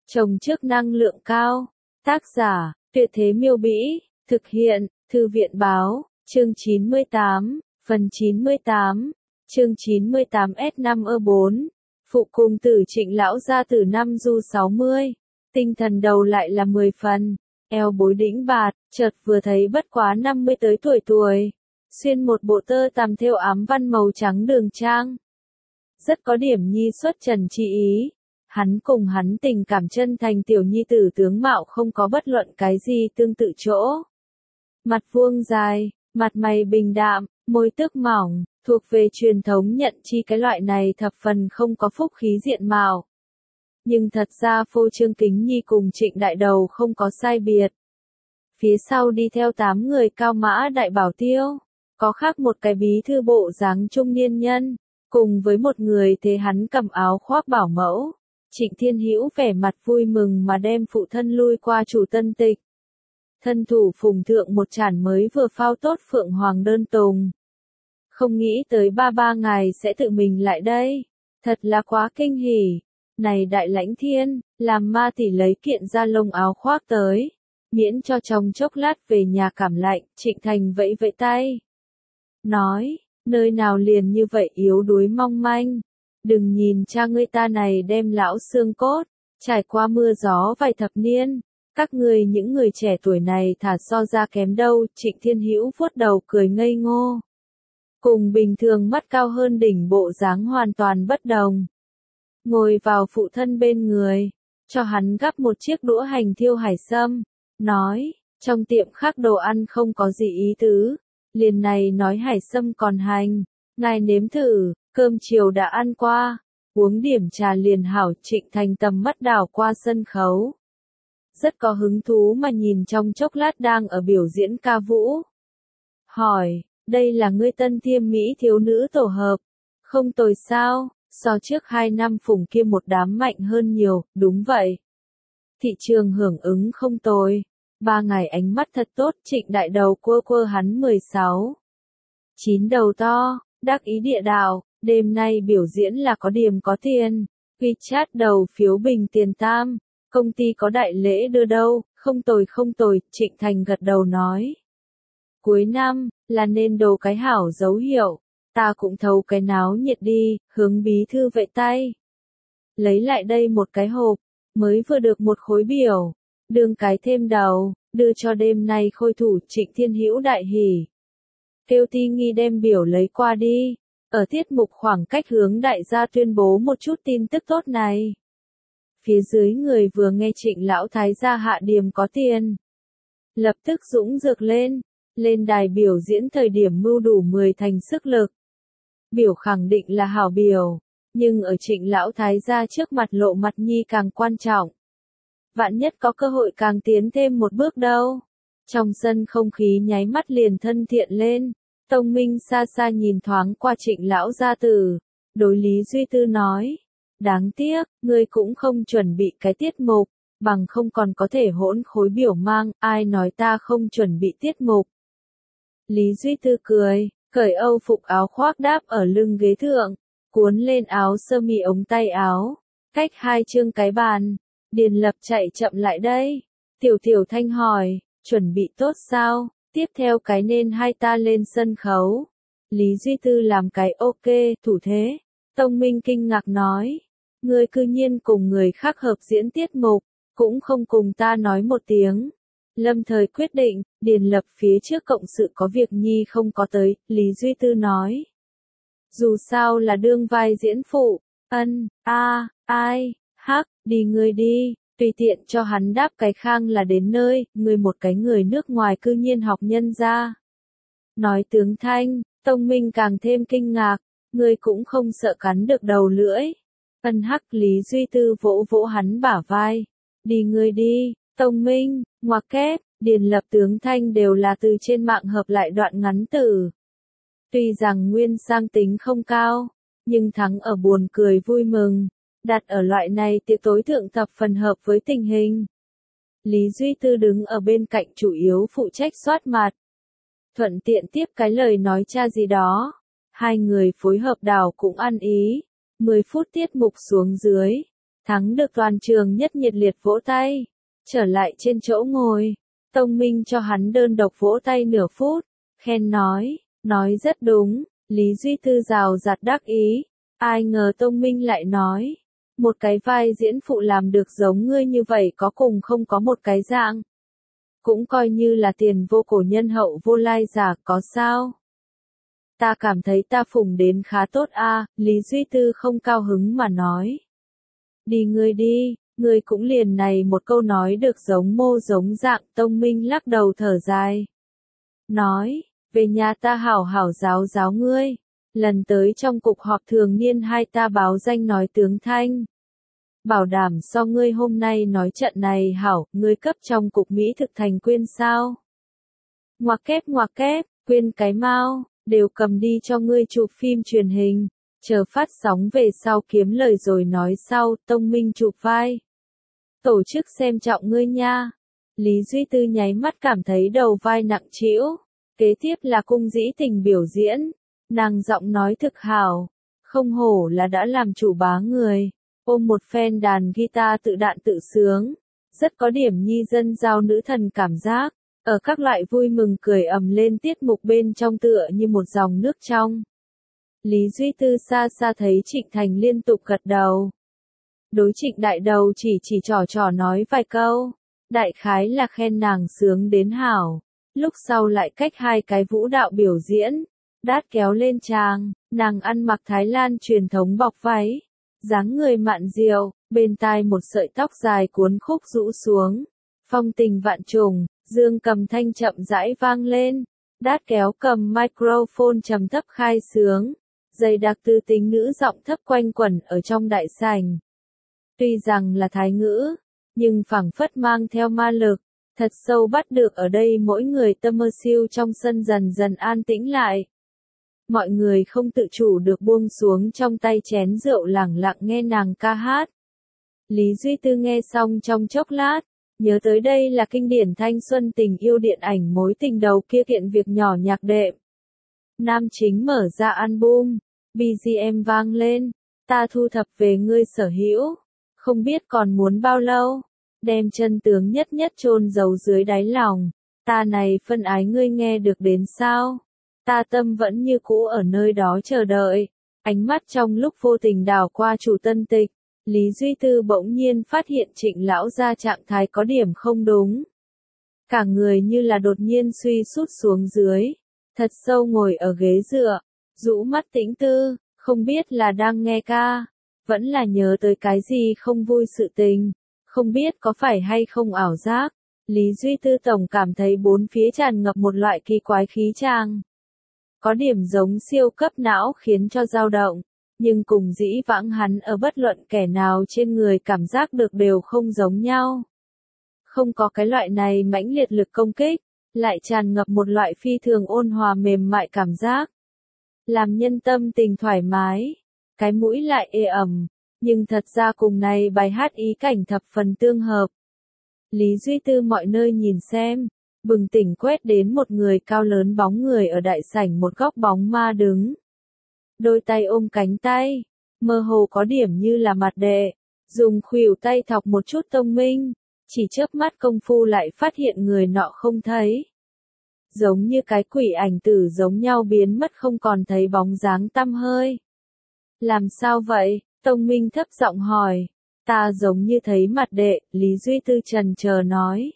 Trồng trước năng lượng cao. Tác giả, Tuyệt Thế Miêu Bĩ. Thực hiện, Thư viện Báo. Chương 98, phần 98. Chương 98S5E4. Phụ cung tử Trịnh lão gia tử năm du 60. Tinh thần đầu lại là 10 phần. Eo bối đĩnh bạt, chợt vừa thấy bất quá 50 tới tuổi. Xuyên một bộ tơ tằm thêu ám văn màu trắng đường trang. Rất có điểm nhi xuất trần chi ý. Hắn cùng hắn tình cảm chân thành tiểu nhi tử tướng mạo không có bất luận cái gì tương tự chỗ. Mặt vuông dài, mặt mày bình đạm, môi tước mỏng, thuộc về truyền thống nhận chi cái loại này thập phần không có phúc khí diện mạo. Nhưng thật ra Phô Trương Kính Nhi cùng Trịnh Đại Đầu không có sai biệt. Phía sau đi theo 8 người cao mã đại bảo tiêu, có khác một cái bí thư bộ dáng trung niên nhân, cùng với một người thế hắn cầm áo khoác bảo mẫu. Trịnh Thiên Hữu vẻ mặt vui mừng mà đem phụ thân lui qua chủ tân tịch. Thân thủ phùng thượng một chản mới vừa phao tốt phượng hoàng đơn tùng. Không nghĩ tới ba ngài sẽ tự mình lại đây. Thật là quá kinh hỉ. Này đại lãnh thiên, làm ma tỷ lấy kiện da lông áo khoác tới. Miễn cho trong chốc lát về nhà cảm lạnh, Trịnh Thành vẫy vẫy tay. Nói, nơi nào liền như vậy yếu đuối mong manh. Đừng nhìn cha ngươi ta này đem lão xương cốt, trải qua mưa gió vài thập niên. Các ngươi những người trẻ tuổi này thả so ra kém đâu, Trịnh Thiên Hữu vuốt đầu cười ngây ngô. Cùng bình thường mắt cao hơn đỉnh bộ dáng hoàn toàn bất đồng. Ngồi vào phụ thân bên người, cho hắn gắp một chiếc đũa hành thiêu hải sâm, nói, trong tiệm khác đồ ăn không có gì ý tứ, liền này nói hải sâm còn hành, ngài nếm thử, cơm chiều đã ăn qua, uống điểm trà liền hảo. Trịnh Thành tầm mắt đảo qua sân khấu. Rất có hứng thú mà nhìn trong chốc lát đang ở biểu diễn ca vũ. Hỏi, đây là ngươi tân thiêm mỹ thiếu nữ tổ hợp, không tồi sao, so trước 2 năm phùng kia một đám mạnh hơn nhiều, đúng vậy. Thị trường hưởng ứng không tồi, 3 ngày ánh mắt thật tốt. Trịnh Đại Đầu quơ hắn 16. 9 đầu to, đắc ý địa đạo, đêm nay biểu diễn là có điểm có tiền, WeChat đầu phiếu bình tiền tam. Công ty có đại lễ đưa đâu, không tồi, Trịnh Thành gật đầu nói. Cuối năm, là nên đồ cái hảo dấu hiệu, ta cũng thấu cái náo nhiệt đi, hướng bí thư vẫy tay. Lấy lại đây một cái hộp, mới vừa được một khối biểu, đương cái thêm đầu, đưa cho đêm nay khôi thủ. Trịnh Thiên Hữu đại hỉ. Kêu Ti Nghi đem biểu lấy qua đi, ở tiết mục khoảng cách hướng đại gia tuyên bố một chút tin tức tốt này. Phía dưới người vừa nghe Trịnh lão thái gia hạ điểm có tiền, lập tức dũng dược lên đài biểu diễn thời điểm mưu đủ 10 thành sức lực. Biểu khẳng định là hảo biểu, nhưng ở Trịnh lão thái gia trước mặt lộ mặt nhi càng quan trọng. Vạn nhất có cơ hội càng tiến thêm một bước đâu. Trong sân không khí nháy mắt liền thân thiện lên. Tông Minh xa xa nhìn thoáng qua Trịnh lão gia tử, đối Lý Duy Tư nói. Đáng tiếc, ngươi cũng không chuẩn bị cái tiết mục, bằng không còn có thể hỗn khối biểu mang, ai nói ta không chuẩn bị tiết mục. Lý Duy Tư cười, cởi âu phục áo khoác đáp ở lưng ghế thượng, cuốn lên áo sơ mi ống tay áo, cách 2 chương cái bàn. Điền Lập chạy chậm lại đây. Tiểu Thanh hỏi, chuẩn bị tốt sao, tiếp theo cái nên hai ta lên sân khấu. Lý Duy Tư làm cái ok, thủ thế. Tông Minh kinh ngạc nói. Ngươi cư nhiên cùng người khác hợp diễn tiết mục, cũng không cùng ta nói một tiếng. Lâm thời quyết định, Điền Lập phía trước cộng sự có việc nhi không có tới, Lý Duy Tư nói. Dù sao là đương vai diễn phụ, ai, đi ngươi đi, tùy tiện cho hắn đáp cái khang là đến nơi, ngươi một cái người nước ngoài cư nhiên học nhân ra. Nói tướng Thanh, Tông Minh càng thêm kinh ngạc, ngươi cũng không sợ cắn được đầu lưỡi. Lý Duy Tư vỗ vỗ hắn bả vai. Đi ngươi đi, Tông Minh, ngoặc kép, Điền Lập tướng Thanh đều là từ trên mạng hợp lại đoạn ngắn tử. Tuy rằng nguyên sang tính không cao, nhưng thắng ở buồn cười vui mừng, đặt ở loại này tiệc tối thượng thập phần hợp với tình hình. Lý Duy Tư đứng ở bên cạnh chủ yếu phụ trách soát mặt. Thuận tiện tiếp cái lời nói cha gì đó. Hai người phối hợp đảo cũng ăn ý. 10 phút tiết mục xuống dưới. Thắng được toàn trường nhất nhiệt liệt vỗ tay. Trở lại trên chỗ ngồi, Tông Minh cho hắn đơn độc vỗ tay nửa phút, khen nói rất đúng, Lý Duy Tư rào rạt đắc ý. Ai ngờ Tông Minh lại nói, một cái vai diễn phụ làm được giống ngươi như vậy có cùng không có một cái dạng. Cũng coi như là tiền vô cổ nhân hậu vô lai giả có sao. Ta cảm thấy ta phụng đến khá tốt a. Lý Duy Tư không cao hứng mà nói. Đi, ngươi cũng liền này một câu nói được giống mô giống dạng. Tông Minh lắc đầu thở dài. Nói, về nhà ta hảo hảo giáo ngươi. Lần tới trong cục họp thường niên hai ta báo danh nói tướng thanh. Bảo đảm so ngươi hôm nay nói trận này hảo, ngươi cấp trong cục Mỹ thực thành quyên sao. Ngoặc kép, quyên cái mau, đều cầm đi cho ngươi chụp phim truyền hình. Chờ phát sóng về sau kiếm lời rồi nói sau. Tông Minh chụp vai. Tổ chức xem trọng ngươi nha. Lý Duy Tư nháy mắt cảm thấy đầu vai nặng trĩu. Kế tiếp là cung dĩ tình biểu diễn. Nàng giọng nói thực hảo. Không hổ là đã làm chủ bá người. Ôm một phen đàn guitar tự đạn tự sướng. Rất có điểm nhi dân giao nữ thần cảm giác. Ở các loại vui mừng cười ầm lên tiết mục bên trong tựa như một dòng nước trong. Lý Duy Tư xa xa thấy Trịnh Thành liên tục gật đầu. Đối Trịnh đại đầu chỉ trò nói vài câu. Đại khái là khen nàng sướng đến hảo. Lúc sau lại cách hai cái vũ đạo biểu diễn. Đát kéo lên tràng, nàng ăn mặc Thái Lan truyền thống bọc váy. Dáng người mạn diệu, bên tai một sợi tóc dài cuốn khúc rũ xuống. Phong tình vạn trùng, dương cầm thanh chậm rãi vang lên. Đát kéo cầm microphone trầm thấp khai sướng. Dày đặc tư tính nữ giọng thấp quanh quẩn ở trong đại sảnh. Tuy rằng là thái ngữ, nhưng phảng phất mang theo ma lực, thật sâu bắt được ở đây mỗi người tâm mơ siêu trong sân dần dần an tĩnh lại. Mọi người không tự chủ được buông xuống trong tay chén rượu lẳng lặng nghe nàng ca hát. Lý Duy Tư nghe xong trong chốc lát, nhớ tới đây là kinh điển thanh xuân tình yêu điện ảnh mối tình đầu kia kiện việc nhỏ nhạc đệm. Nam chính mở ra album, BGM vang lên, ta thu thập về ngươi sở hữu, không biết còn muốn bao lâu, đem chân tướng nhất nhất chôn giấu dưới đáy lòng, ta này phân ái ngươi nghe được đến sao? Ta tâm vẫn như cũ ở nơi đó chờ đợi. Ánh mắt trong lúc vô tình đảo qua chủ tân tịch, Lý Duy Tư bỗng nhiên phát hiện Trịnh lão gia trạng thái có điểm không đúng. Cả người như là đột nhiên suy sút xuống dưới, thật sâu ngồi ở ghế dựa, rũ mắt tĩnh tư, không biết là đang nghe ca, vẫn là nhớ tới cái gì không vui sự tình, không biết có phải hay không ảo giác. Lý Duy Tư tổng cảm thấy bốn phía tràn ngập một loại kỳ quái khí tràng. Có điểm giống siêu cấp não khiến cho dao động, nhưng cùng dĩ vãng hắn ở bất luận kẻ nào trên người cảm giác được đều không giống nhau. Không có cái loại này mãnh liệt lực công kích, lại tràn ngập một loại phi thường ôn hòa mềm mại cảm giác. Làm nhân tâm tình thoải mái, cái mũi lại ê ẩm, nhưng thật ra cùng này bài hát ý cảnh thập phần tương hợp. Lý Duy Tư mọi nơi nhìn xem. Bừng tỉnh quét đến một người cao lớn bóng người ở đại sảnh một góc bóng ma đứng. Đôi tay ôm cánh tay, mơ hồ có điểm như là mặt đệ, dùng khuỷu tay thọc một chút Tông Minh, chỉ chớp mắt công phu lại phát hiện người nọ không thấy. Giống như cái quỷ ảnh tử giống nhau biến mất không còn thấy bóng dáng tăm hơi. Làm sao vậy? Tông Minh thấp giọng hỏi. Ta giống như thấy mặt đệ, Lý Duy Tư chần chờ nói.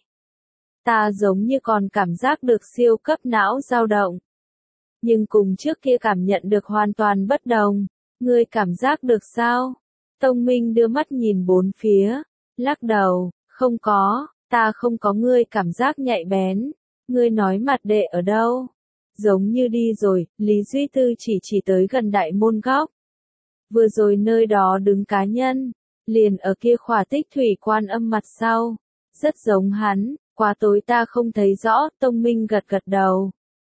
Ta giống như còn cảm giác được siêu cấp não dao động. Nhưng cùng trước kia cảm nhận được hoàn toàn bất đồng. Ngươi cảm giác được sao? Tông Minh đưa mắt nhìn bốn phía. Lắc đầu, không có, ta không có ngươi cảm giác nhạy bén. Ngươi nói mặt đệ ở đâu? Giống như đi rồi, Lý Duy Tư chỉ tới gần đại môn góc. Vừa rồi nơi đó đứng cá nhân. Liền ở kia khỏa tích thủy quan âm mặt sau. Rất giống hắn. Quá tối ta không thấy rõ, Tông Minh gật gật đầu.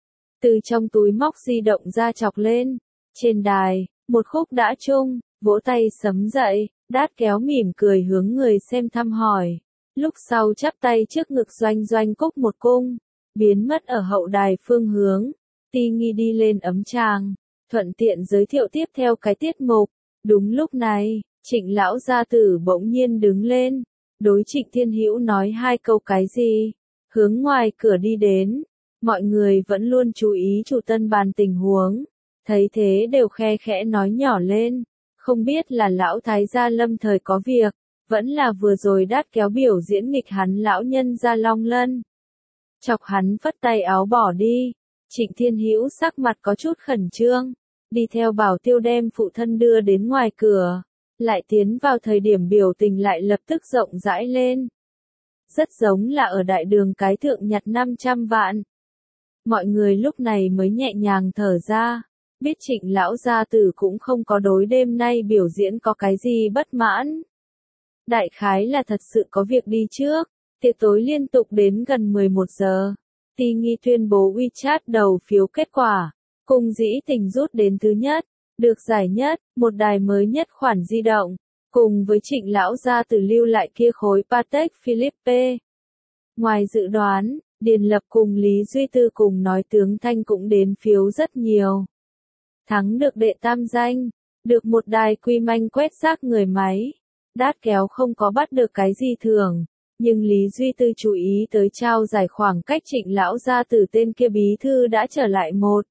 Từ trong túi móc di động ra chọc lên. Trên đài, một khúc đã chung, vỗ tay sấm dậy, Đát kéo mỉm cười hướng người xem thăm hỏi. Lúc sau chắp tay trước ngực doanh cúc một cung, biến mất ở hậu đài phương hướng. Ti Nghi đi lên ấm tràng, thuận tiện giới thiệu tiếp theo cái tiết mục. Đúng lúc này, Trịnh lão gia tử bỗng nhiên đứng lên, đối Trịnh Thiên Hữu nói hai câu cái gì, hướng ngoài cửa đi đến. Mọi người vẫn luôn chú ý chủ tân bàn tình huống, thấy thế đều khe khẽ nói nhỏ lên, không biết là lão thái gia lâm thời có việc, vẫn là vừa rồi Đát Kéo biểu diễn nghịch hắn lão nhân gia Long Lân. Chọc hắn phất tay áo bỏ đi, Trịnh Thiên Hữu sắc mặt có chút khẩn trương, đi theo bảo tiêu đem phụ thân đưa đến ngoài cửa, lại tiến vào thời điểm biểu tình lại lập tức rộng rãi lên. Rất giống là ở đại đường cái thượng nhặt 500 vạn. Mọi người lúc này mới nhẹ nhàng thở ra, biết Trịnh lão gia tử cũng không có đối đêm nay biểu diễn có cái gì bất mãn. Đại khái là thật sự có việc đi trước, tiệc tối liên tục đến gần 11 giờ. Ti Nghi tuyên bố WeChat đầu phiếu kết quả, Cung Dĩ Tình rút đến thứ nhất, được giải nhất, một đài mới nhất khoản di động, cùng với Trịnh lão gia tử lưu lại kia khối Patek Philippe. Ngoài dự đoán, Điền Lập cùng Lý Duy Tư cùng nói tướng Thanh cũng đến phiếu rất nhiều. Thắng được đệ tam danh, được một đài quy manh quét rác người máy. Đát Kéo không có bắt được cái gì thưởng, nhưng Lý Duy Tư chú ý tới trao giải khoảng cách Trịnh lão gia tử tên kia bí thư đã trở lại một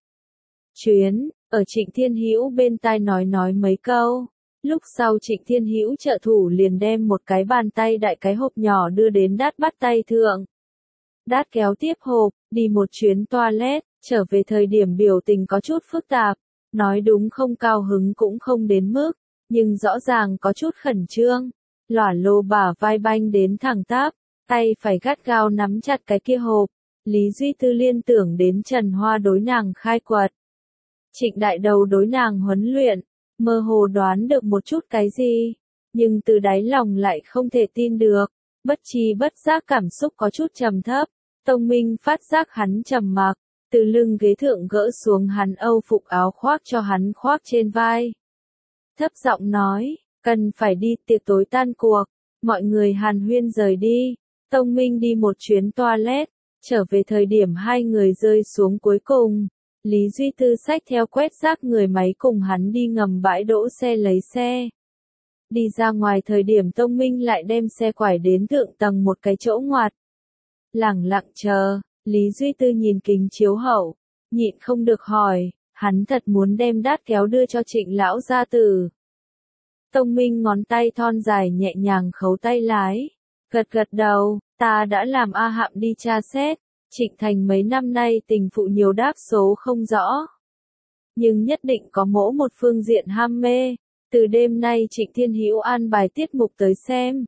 chuyến, ở Trịnh Thiên Hữu bên tai nói mấy câu. Lúc sau Trịnh Thiên Hữu trợ thủ liền đem một cái bàn tay đại cái hộp nhỏ đưa đến Đát bắt tay thượng. Đát Kéo tiếp hộp, đi một chuyến toilet, trở về thời điểm biểu tình có chút phức tạp, nói đúng không cao hứng cũng không đến mức, nhưng rõ ràng có chút khẩn trương, lỏa lô bả vai banh đến thẳng tắp, tay phải gắt gao nắm chặt cái kia hộp. Lý Duy Tư liên tưởng đến Trần Hoa đối nàng khai quật, Trịnh đại đầu đối nàng huấn luyện, mơ hồ đoán được một chút cái gì, nhưng từ đáy lòng lại không thể tin được, bất tri bất giác cảm xúc có chút trầm thấp. Tông Minh phát giác hắn trầm mặc, từ lưng ghế thượng gỡ xuống hắn âu phục áo khoác cho hắn khoác trên vai. Thấp giọng nói, cần phải đi, tiệc tối tan cuộc, mọi người hàn huyên rời đi. Tông Minh đi một chuyến toilet, trở về thời điểm hai người rơi xuống cuối cùng. Lý Duy Tư xách theo quét rác người máy cùng hắn đi ngầm bãi đỗ xe lấy xe. Đi ra ngoài thời điểm Tông Minh lại đem xe quải đến thượng tầng một cái chỗ ngoặt. Lẳng lặng chờ, Lý Duy Tư nhìn kính chiếu hậu, nhịn không được hỏi, hắn thật muốn đem Đát Kéo đưa cho Trịnh lão gia tử. Tông Minh ngón tay thon dài nhẹ nhàng khấu tay lái, gật gật đầu, ta đã làm A Hạm đi tra xét, Trịnh Thành mấy năm nay tình phụ nhiều đáp số không rõ. Nhưng nhất định có mỗi một phương diện ham mê, từ đêm nay Trịnh Thiên Hữu an bài tiết mục tới xem.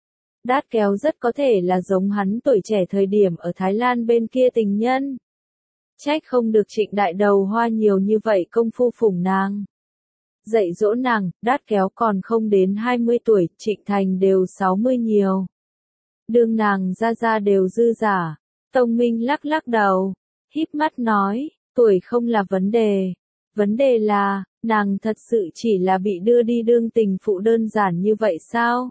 Đát Kéo rất có thể là giống hắn tuổi trẻ thời điểm ở Thái Lan bên kia tình nhân. Trách không được Trịnh đại đầu hoa nhiều như vậy công phu phủng nàng. Dạy dỗ nàng, Đát Kéo còn không đến 20 tuổi, Trịnh Thành đều 60 nhiều. Đương nàng ra đều dư giả. Tông Minh lắc lắc đầu, híp mắt nói, tuổi không là vấn đề là, nàng thật sự chỉ là bị đưa đi đương tình phụ đơn giản như vậy sao?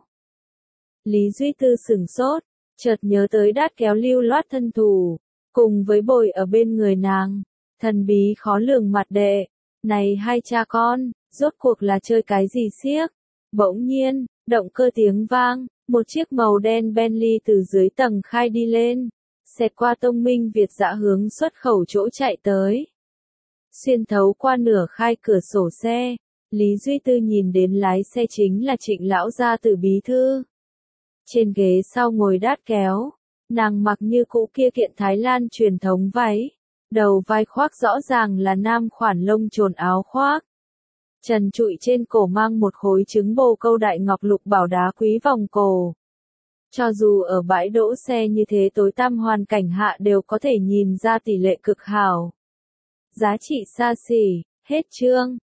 Lý Duy Tư sửng sốt, chợt nhớ tới Đát Kéo lưu loát thân thủ, cùng với bồi ở bên người nàng, thần bí khó lường mặt đệ, này hai cha con, rốt cuộc là chơi cái gì xiếc? Bỗng nhiên, động cơ tiếng vang, một chiếc màu đen Bentley từ dưới tầng khai đi lên, xẹt qua Tông Minh Việt dã hướng xuất khẩu chỗ chạy tới. Xuyên thấu qua nửa khai cửa sổ xe, Lý Duy Tư nhìn đến lái xe chính là Trịnh lão gia tử bí thư. Trên ghế sau ngồi Đát Kéo, nàng mặc như cũ kia kiện Thái Lan truyền thống váy, đầu vai khoác rõ ràng là nam khoản lông trồn áo khoác. Trần trụi trên cổ mang một khối trứng bồ câu đại ngọc lục bảo đá quý vòng cổ. Cho dù ở bãi đỗ xe như thế tối tăm hoàn cảnh hạ đều có thể nhìn ra tỷ lệ cực hảo. Giá trị xa xỉ, hết chương.